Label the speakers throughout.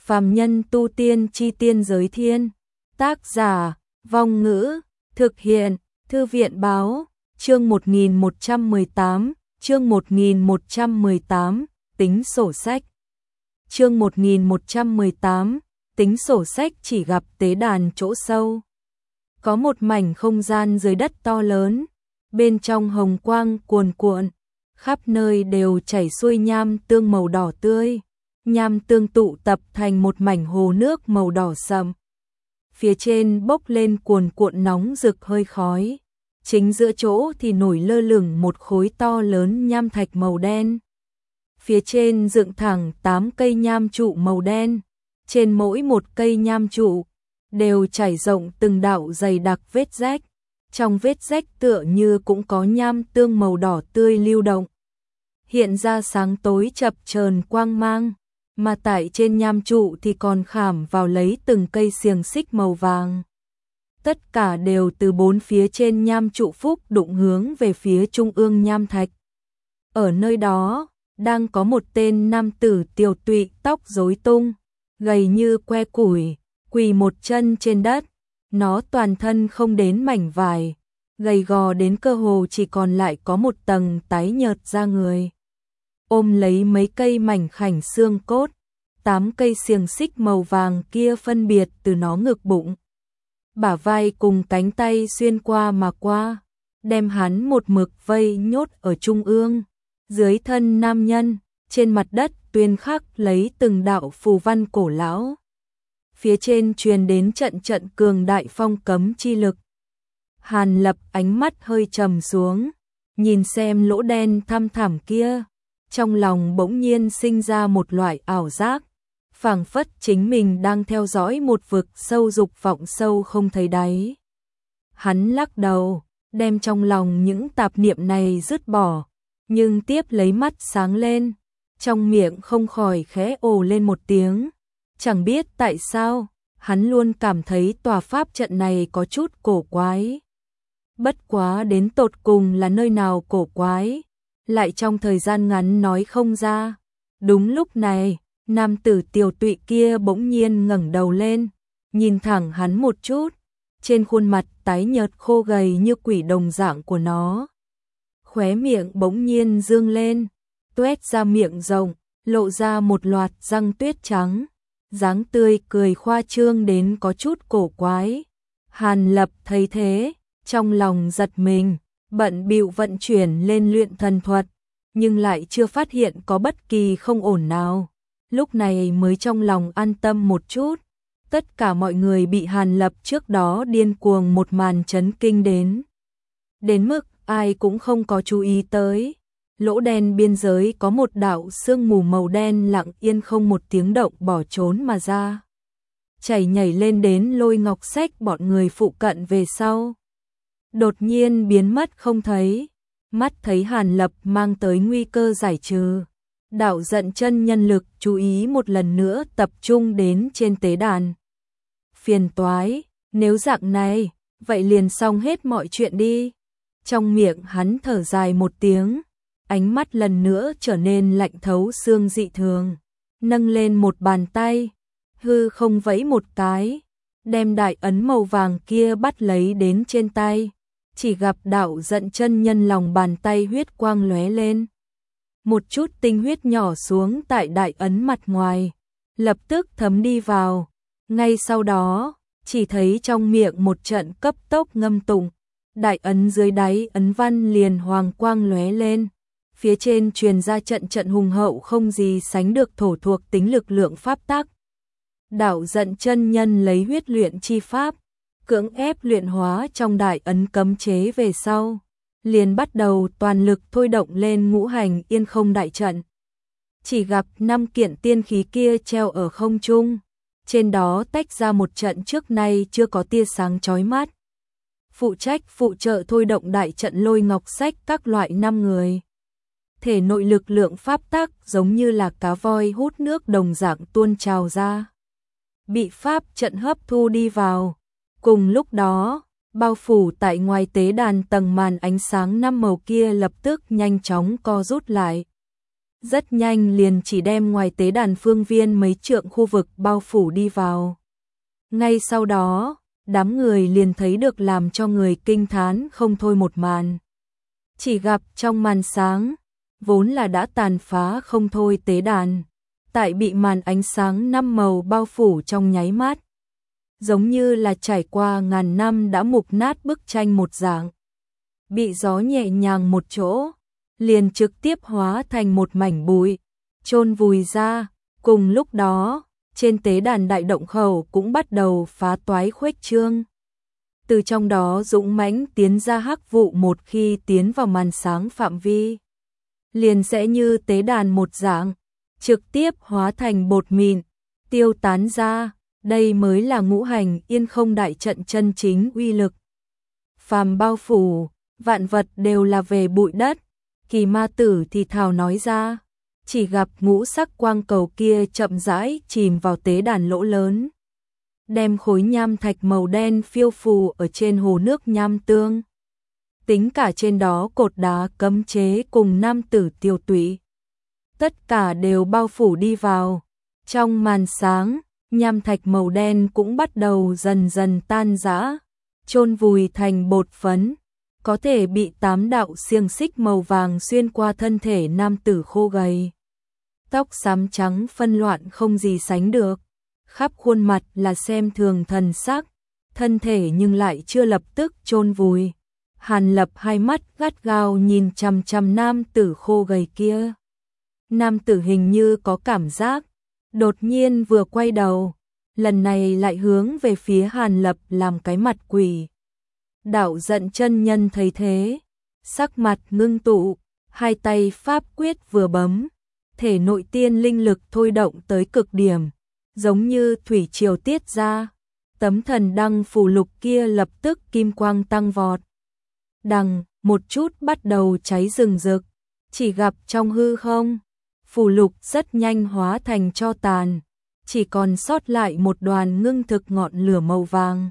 Speaker 1: Phàm nhân tu tiên chi tiên giới thiên. Tác giả, Vong Ngữ, thực hiện, Thư viện báo, chương 1118, chương 1118, tính sổ sách. Chương 1118, tính sổ sách chỉ gặp tế đàn chỗ sâu. Có một mảnh không gian dưới đất to lớn, bên trong hồng quang cuồn cuộn, khắp nơi đều chảy xuôi nham tương màu đỏ tươi. Nham tương tụ tập thành một mảnh hồ nước màu đỏ sậm. Phía trên bốc lên cuồn cuộn nóng rực hơi khói. Chính giữa chỗ thì nổi lơ lửng một khối to lớn nham thạch màu đen. Phía trên dựng thẳng 8 cây nham trụ màu đen. Trên mỗi một cây nham trụ đều trải rộng từng đạo dày đặc vết rách. Trong vết rách tựa như cũng có nham tương màu đỏ tươi lưu động, hiện ra sáng tối chập chờn quang mang. Mà tại trên nham trụ thì còn khảm vào lấy từng cây xiềng xích màu vàng. Tất cả đều từ bốn phía trên nham trụ phúc đụng hướng về phía trung ương nham thạch. Ở nơi đó, đang có một tên nam tử tiều tụy, tóc rối tung, gầy như que củi, quỳ một chân trên đất. Nó toàn thân không đến mảnh vải, gầy gò đến cơ hồ chỉ còn lại có một tầng tái nhợt da người. Ôm lấy mấy cây mảnh khảnh xương cốt, 8 cây xiềng xích màu vàng kia phân biệt từ nó ngực bụng, bả vai cùng cánh tay xuyên qua mà qua, đem hắn một mực vây nhốt ở trung ương. Dưới thân nam nhân, trên mặt đất tuyên khắc lấy từng đạo phù văn cổ lão. Phía trên truyền đến trận trận cường đại phong cấm chi lực. Hàn Lập ánh mắt hơi trầm xuống, nhìn xem lỗ đen thăm thẳm kia. Trong lòng bỗng nhiên sinh ra một loại ảo giác, phảng phất chính mình đang theo dõi một vực sâu dục vọng sâu không thấy đáy. Hắn lắc đầu, đem trong lòng những tạp niệm này dứt bỏ, nhưng tiếp lấy mắt sáng lên, trong miệng không khỏi khẽ ồ lên một tiếng. Chẳng biết tại sao, hắn luôn cảm thấy tòa pháp trận này có chút cổ quái. Bất quá đến tột cùng là nơi nào cổ quái, lại trong thời gian ngắn nói không ra. Đúng lúc này, nam tử tiều tụy kia bỗng nhiên ngẩng đầu lên, nhìn thẳng hắn một chút. Trên khuôn mặt tái nhợt khô gầy như quỷ đồng dạng của nó, khóe miệng bỗng nhiên dương lên, tuét ra miệng rộng, lộ ra một loạt răng tuyết trắng, dáng tươi cười khoa trương đến có chút cổ quái. Hàn Lập thấy thế, trong lòng giật mình, bận bịu vận chuyển lên luyện thần thuật, nhưng lại chưa phát hiện có bất kỳ không ổn nào. Lúc này mới trong lòng an tâm một chút. Tất cả mọi người bị Hàn Lập trước đó điên cuồng một màn chấn kinh đến mức ai cũng không có chú ý tới. Lỗ đen biên giới có một đạo sương mù màu đen lặng yên không một tiếng động bỏ trốn mà ra, chảy nhảy lên đến Lôi Ngọc Sách bọn người phụ cận về sau, đột nhiên biến mất không thấy. Mắt thấy Hàn Lập mang tới nguy cơ giải trừ, đạo giận chân nhân lực chú ý một lần nữa tập trung đến trên tế đàn. Phiền toái, nếu dạng này, vậy liền xong hết mọi chuyện đi. Trong miệng hắn thở dài một tiếng, ánh mắt lần nữa trở nên lạnh thấu xương dị thường, nâng lên một bàn tay, hư không vẫy một cái, đem đại ấn màu vàng kia bắt lấy đến trên tay. Chỉ gặp đạo giận chân nhân lòng bàn tay huyết quang lóe lên, một chút tinh huyết nhỏ xuống tại đại ấn mặt ngoài, lập tức thấm đi vào. Ngay sau đó, chỉ thấy trong miệng một trận cấp tốc ngâm tụng, đại ấn dưới đáy ấn văn liền hoàng quang lóe lên, phía trên truyền ra trận trận hùng hậu không gì sánh được thổ thuộc tính lực lượng pháp tắc. Đạo giận chân nhân lấy huyết luyện chi pháp, cưỡng ép luyện hóa trong đại ấn cấm chế về sau, liền bắt đầu toàn lực thôi động lên ngũ hành yên không đại trận. Chỉ gặp 5 kiện tiên khí kia treo ở không trung, trên đó tách ra một trận trước nay chưa có tia sáng chói mắt. Phụ trách phụ trợ thôi động đại trận Lôi Ngọc Sách các loại 5 người. Thể nội lực lượng pháp tắc giống như là cá voi hút nước đồng dạng tuôn trào ra, bị pháp trận hấp thu đi vào. Cùng lúc đó, bao phủ tại ngoài tế đàn tầng màn ánh sáng 5 màu kia lập tức nhanh chóng co rút lại. rất nhanh liền chỉ đem ngoài tế đàn phương viên mấy trượng khu vực bao phủ đi vào. Ngay sau đó, đám người liền thấy được làm cho người kinh thán không thôi một màn. Chỉ gặp trong màn sáng, vốn là đã tàn phá không thôi tế đàn, tại bị màn ánh sáng năm màu bao phủ trong nháy mắt, giống như là trải qua ngàn năm đã mục nát bức tranh một dạng. Bị gió nhẹ nhàng một chỗ, liền trực tiếp hóa thành một mảnh bụi, chôn vùi ra. Cùng lúc đó, trên tế đàn đại động khẩu cũng bắt đầu phá toái khuếch trương. Từ trong đó dũng mãnh tiến ra hắc vụ, một khi tiến vào màn sáng phạm vi, liền sẽ như tế đàn một dạng, trực tiếp hóa thành bột mịn, tiêu tán ra. Đây mới là ngũ hành yên không đại trận chân chính uy lực. Phàm bao phủ, vạn vật đều là về bụi đất. Kỳ ma tử thì thào nói ra, chỉ gặp ngũ sắc quang cầu kia chậm rãi chìm vào tế đàn lỗ lớn, đem khối nham thạch màu đen phiêu phù ở trên hồ nước nham tương. Tính cả trên đó cột đá cấm chế cùng nam tử tiêu tụy, tất cả đều bao phủ đi vào. Trong màn sáng, nham thạch màu đen cũng bắt đầu dần dần tan rã, chôn vùi thành bột phấn, có thể bị 8 đạo xiềng xích màu vàng xuyên qua thân thể nam tử khô gầy. Tóc xám trắng phân loạn không gì sánh được, khắp khuôn mặt là xem thường thần sắc, thân thể nhưng lại chưa lập tức chôn vùi. Hàn Lập hai mắt gắt gao nhìn chằm chằm nam tử khô gầy kia. Nam tử hình như có cảm giác, đột nhiên vừa quay đầu, lần này lại hướng về phía Hàn Lập làm cái mặt quỷ. Đạo Giận chân nhân thấy thế, sắc mặt ngưng tụ, hai tay pháp quyết vừa bấm, thể nội tiên linh lực thôi động tới cực điểm, giống như thủy triều tiết ra. Tấm thần đăng phù lục kia lập tức kim quang tăng vọt. Đằng, một chút bắt đầu cháy rừng rực, chỉ gặp trong hư không, phù lục rất nhanh hóa thành tro tàn, chỉ còn sót lại một đoàn ngưng thực ngọn lửa màu vàng.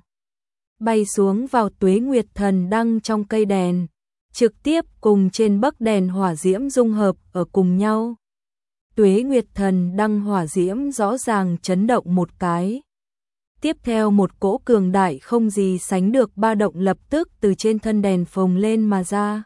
Speaker 1: Bay xuống vào Tuế Nguyệt Thần Đăng trong cây đèn, trực tiếp cùng trên bấc đèn hỏa diễm dung hợp ở cùng nhau. Tuế Nguyệt Thần Đăng hỏa diễm rõ ràng chấn động một cái. Tiếp theo một cỗ cường đại không gì sánh được ba động lập tức từ trên thân đèn phồng lên mà ra.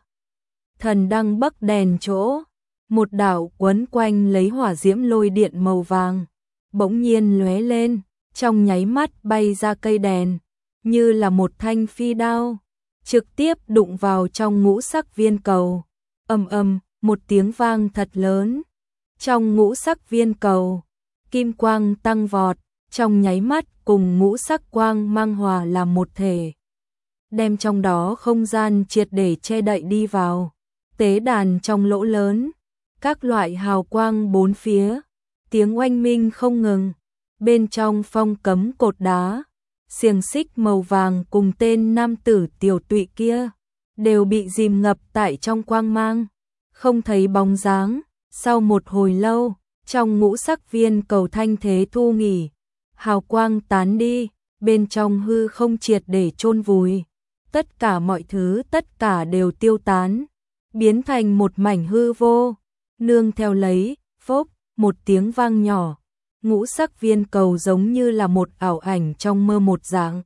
Speaker 1: Thần đăng bấc đèn chỗ, một đạo quấn quanh lấy hỏa diễm lôi điện màu vàng, bỗng nhiên lóe lên, trong nháy mắt bay ra cây đèn, như là một thanh phi đao, trực tiếp đụng vào trong ngũ sắc viên cầu. Ầm ầm, một tiếng vang thật lớn. Trong ngũ sắc viên cầu, kim quang tăng vọt, trong nháy mắt cùng ngũ sắc quang mang hòa làm một thể, đem trong đó không gian triệt để che đậy đi vào. Tế đàn trong lỗ lớn, các loại hào quang bốn phía, tiếng oanh minh không ngừng. Bên trong phong cấm cột đá, xiềng xích màu vàng cùng tên nam tử tiểu tụy kia đều bị dìm ngập tại trong quang mang, không thấy bóng dáng. Sau một hồi lâu, trong ngũ sắc viên cầu thanh thế thu nghỉ, hào quang tán đi, bên trong hư không triệt để chôn vùi. Tất cả mọi thứ tất cả đều tiêu tán, biến thành một mảnh hư vô. Nương theo lấy, phốc, một tiếng vang nhỏ, ngũ sắc viên cầu giống như là một ảo ảnh trong mơ một dạng,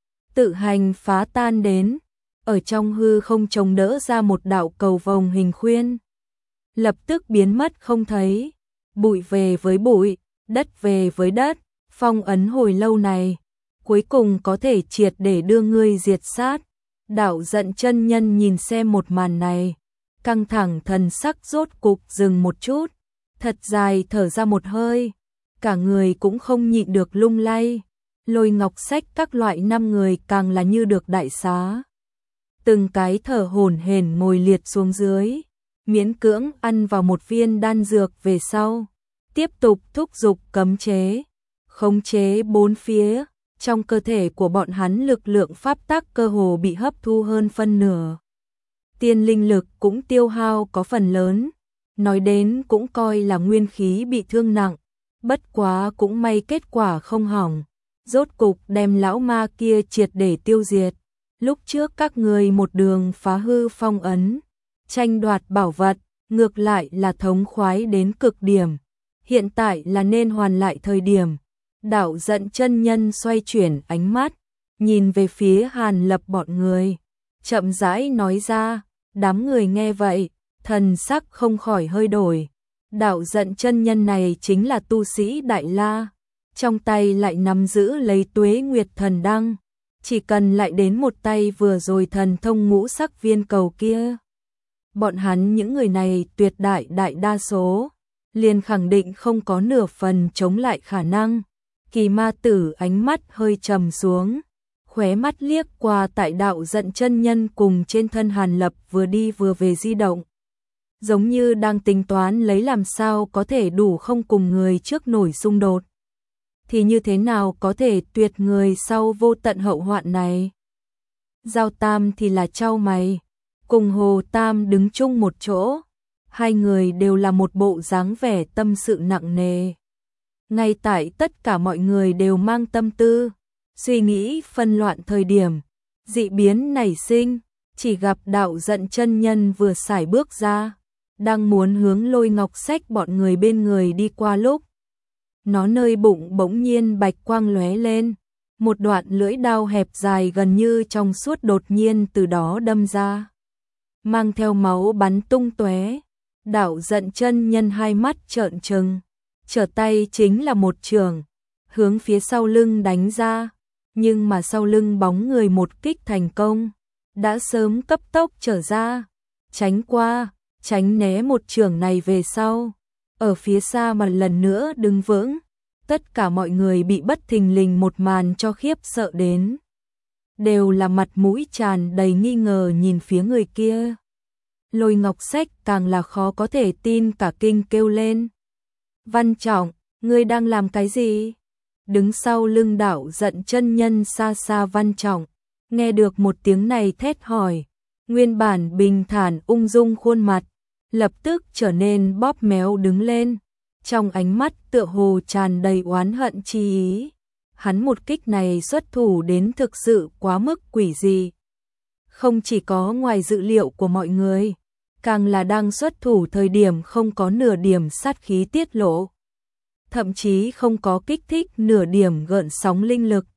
Speaker 1: tự hành phá tan đến, ở trong hư không chống đỡ ra một đạo cầu vồng hình khuyên, lập tức biến mất không thấy. Bụi về với bụi, đất về với đất, phong ấn hồi lâu này, cuối cùng có thể triệt để đưa ngươi diệt sát. Đạo Giận chân nhân nhìn xem một màn này, căng thẳng thần sắc rốt cục dừng một chút, thật dài thở ra một hơi, cả người cũng không nhịn được lung lay. Lôi Ngọc Sách các loại 5 người càng là như được đại xá, từng cái thở hổn hển ngồi liệt xuống dưới, miễn cưỡng ăn vào một viên đan dược về sau, tiếp tục thúc giục cấm chế, khống chế bốn phía. Trong cơ thể của bọn hắn lực lượng pháp tắc cơ hồ bị hấp thu hơn phân nửa. Tiên linh lực cũng tiêu hao có phần lớn, nói đến cũng coi là nguyên khí bị thương nặng, bất quá cũng may kết quả không hỏng, rốt cục đem lão ma kia triệt để tiêu diệt. Lúc trước các người một đường phá hư phong ấn, tranh đoạt bảo vật, ngược lại là thống khoái đến cực điểm. Hiện tại là nên hoàn lại thời điểm. Đạo Giận chân nhân xoay chuyển ánh mắt, nhìn về phía Hàn Lập bọn người, chậm rãi nói ra. Đám người nghe vậy, thần sắc không khỏi hơi đổi. Đạo Giận chân nhân này chính là tu sĩ Đại La, trong tay lại nắm giữ lấy Tuế Nguyệt Thần Đăng, chỉ cần lại đến một tay vừa rồi thần thông ngũ sắc viên cầu kia. Bọn hắn những người này tuyệt đại đa số, liền khẳng định không có nửa phần chống lại khả năng. Kỳ Ma Tử ánh mắt hơi trầm xuống, khóe mắt liếc qua tại Đạo Giận chân nhân cùng trên thân Hàn Lập vừa đi vừa về di động. Giống như đang tính toán lấy làm sao có thể đủ không cùng người trước nổi xung đột. Thì như thế nào có thể tuyệt người sau vô tận hậu hoạn này. Giao Tam thì là chau mày, cùng Hồ Tam đứng chung một chỗ. Hai người đều là một bộ dáng vẻ tâm sự nặng nề. Ngay tại tất cả mọi người đều mang tâm tư, suy nghĩ phân loạn thời điểm, dị biến nảy sinh, chỉ gặp Đạo Giận chân nhân vừa sải bước ra, đang muốn hướng Lôi Ngọc Sách bọn người bên người đi qua lúc. Nó nơi bụng bỗng nhiên bạch quang lóe lên, một đoạn lưỡi đao hẹp dài gần như trong suốt đột nhiên từ đó đâm ra, mang theo máu bắn tung tóe. Đạo Giận chân nhân hai mắt trợn trừng, trở tay chính là một chưởng, hướng phía sau lưng đánh ra, nhưng mà sau lưng bóng người một kích thành công, đã sớm cấp tốc trở ra, tránh qua, tránh né một chưởng này về sau, ở phía xa mà lần nữa đứng vững. Tất cả mọi người bị bất thình lình một màn cho khiếp sợ đến, đều là mặt mũi tràn đầy nghi ngờ nhìn phía người kia. Lôi Ngọc Sách càng là khó có thể tin cả kinh kêu lên. Văn Trọng, ngươi đang làm cái gì? Đứng sau lưng Đạo Giận chân nhân xa xa Văn Trọng, nghe được một tiếng này thét hỏi, nguyên bản bình thản ung dung khuôn mặt, lập tức trở nên bóp méo đứng lên, trong ánh mắt tựa hồ tràn đầy oán hận chi ý. Hắn một kích này xuất thủ đến thực sự quá mức quỷ dị. Không chỉ có ngoài dự liệu của mọi người, càng là đang xuất thủ thời điểm không có nửa điểm sát khí tiết lộ, thậm chí không có kích thích nửa điểm gợn sóng linh lực.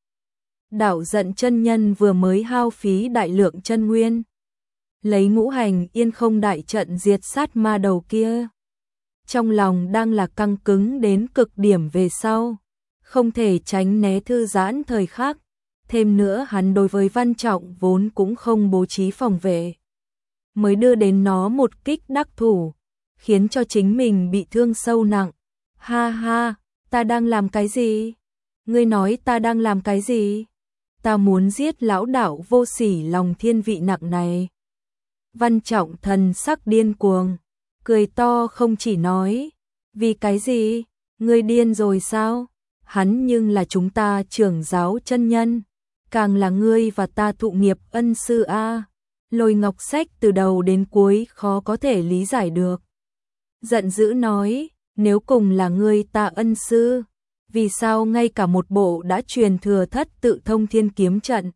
Speaker 1: Đạo Giận chân nhân vừa mới hao phí đại lượng chân nguyên, lấy ngũ hành yên không đại trận diệt sát ma đầu kia. Trong lòng đang là căng cứng đến cực điểm về sau, không thể tránh né thư giãn thời khắc. Thêm nữa hắn đối với Văn Trọng vốn cũng không bố trí phòng vệ, mới đưa đến nó một kích đắc thủ, khiến cho chính mình bị thương sâu nặng. Ha ha, ta đang làm cái gì? Ngươi nói ta đang làm cái gì? Ta muốn giết lão đạo vô sỉ lòng thiên vị nặng này. Văn Trọng thần sắc điên cuồng, cười to không chỉ nói, vì cái gì? Ngươi điên rồi sao? Hắn nhưng là chúng ta trưởng giáo chân nhân, càng là ngươi và ta thụ nghiệp ân sư a. Lôi Ngọc Sách từ đầu đến cuối khó có thể lý giải được. Giận dữ nói, nếu cùng là ngươi ta ân sư, vì sao ngay cả một bộ đã truyền thừa thất tự thông thiên kiếm trận,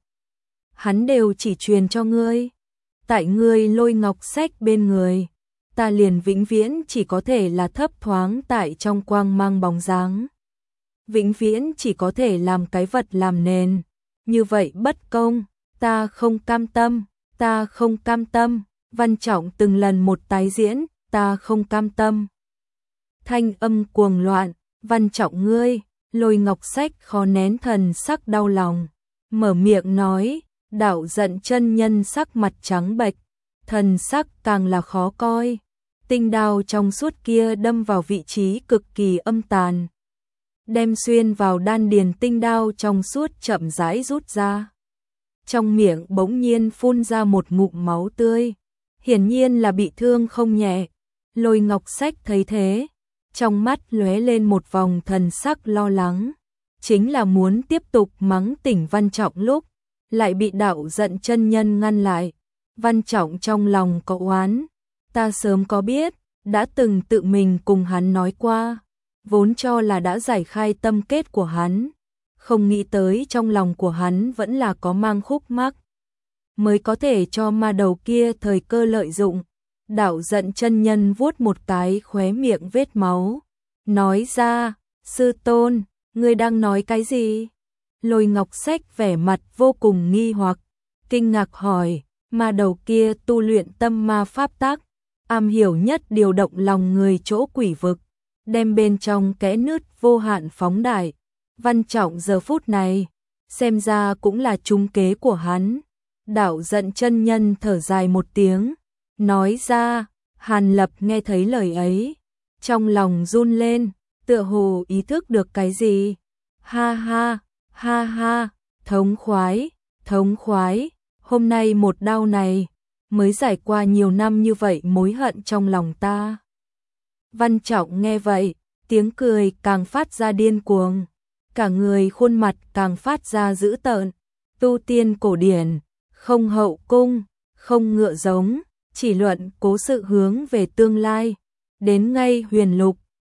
Speaker 1: hắn đều chỉ truyền cho ngươi? Tại ngươi Lôi Ngọc Sách bên người, ta liền vĩnh viễn chỉ có thể là thấp thoáng tại trong quang mang bóng dáng. Vĩnh viễn chỉ có thể làm cái vật làm nền, như vậy bất công, ta không cam tâm, ta không cam tâm. Văn Trọng từng lần một tái diễn, ta không cam tâm. Thanh âm cuồng loạn, Văn Trọng ngươi. Lôi Ngọc Sách khó nén thần sắc đau lòng, mở miệng nói. Đạo Giận chân nhân sắc mặt trắng bệch, thần sắc càng là khó coi. Tinh đao trong suốt kia đâm vào vị trí cực kỳ âm tàn, đem xuyên vào đan điền tinh đao trong suốt chậm rãi rút ra. Trong miệng bỗng nhiên phun ra một ngụm máu tươi, hiển nhiên là bị thương không nhẹ. Lôi Ngọc Sách thấy thế, trong mắt lóe lên một vòng thần sắc lo lắng, chính là muốn tiếp tục mắng tỉnh Văn Trọng lúc lại bị Đạo Giận chân nhân ngăn lại. Văn Trọng trong lòng có oán, ta sớm có biết, đã từng tự mình cùng hắn nói qua, vốn cho là đã giải khai tâm kết của hắn, không nghĩ tới trong lòng của hắn vẫn là có mang khúc mắc, mới có thể cho ma đầu kia thời cơ lợi dụng. Đạo Giận chân nhân vuốt một cái khóe miệng vết máu, nói ra, sư tôn, ngươi đang nói cái gì? Lôi Ngọc Sách vẻ mặt vô cùng nghi hoặc, kinh ngạc hỏi, mà đầu kia tu luyện tâm ma pháp tác, am hiểu nhất điều động lòng người chỗ quỷ vực, đem bên trong kẽ nứt vô hạn phóng đại. Văn Trọng giờ phút này, xem ra cũng là trúng kế của hắn. Đạo Giận chân nhân thở dài một tiếng, nói ra, Hàn Lập nghe thấy lời ấy, trong lòng run lên, tựa hồ ý thức được cái gì. Ha ha, ha ha, thống khoái, hôm nay một đau này, mới giải qua nhiều năm như vậy mối hận trong lòng ta. Văn Trọng nghe vậy, tiếng cười càng phát ra điên cuồng, cả người khuôn mặt càng phát ra dữ tợn. Tu tiên cổ điển, không hậu cung, không ngựa giống, chỉ luận cố sự hướng về tương lai, đến ngay huyền lục,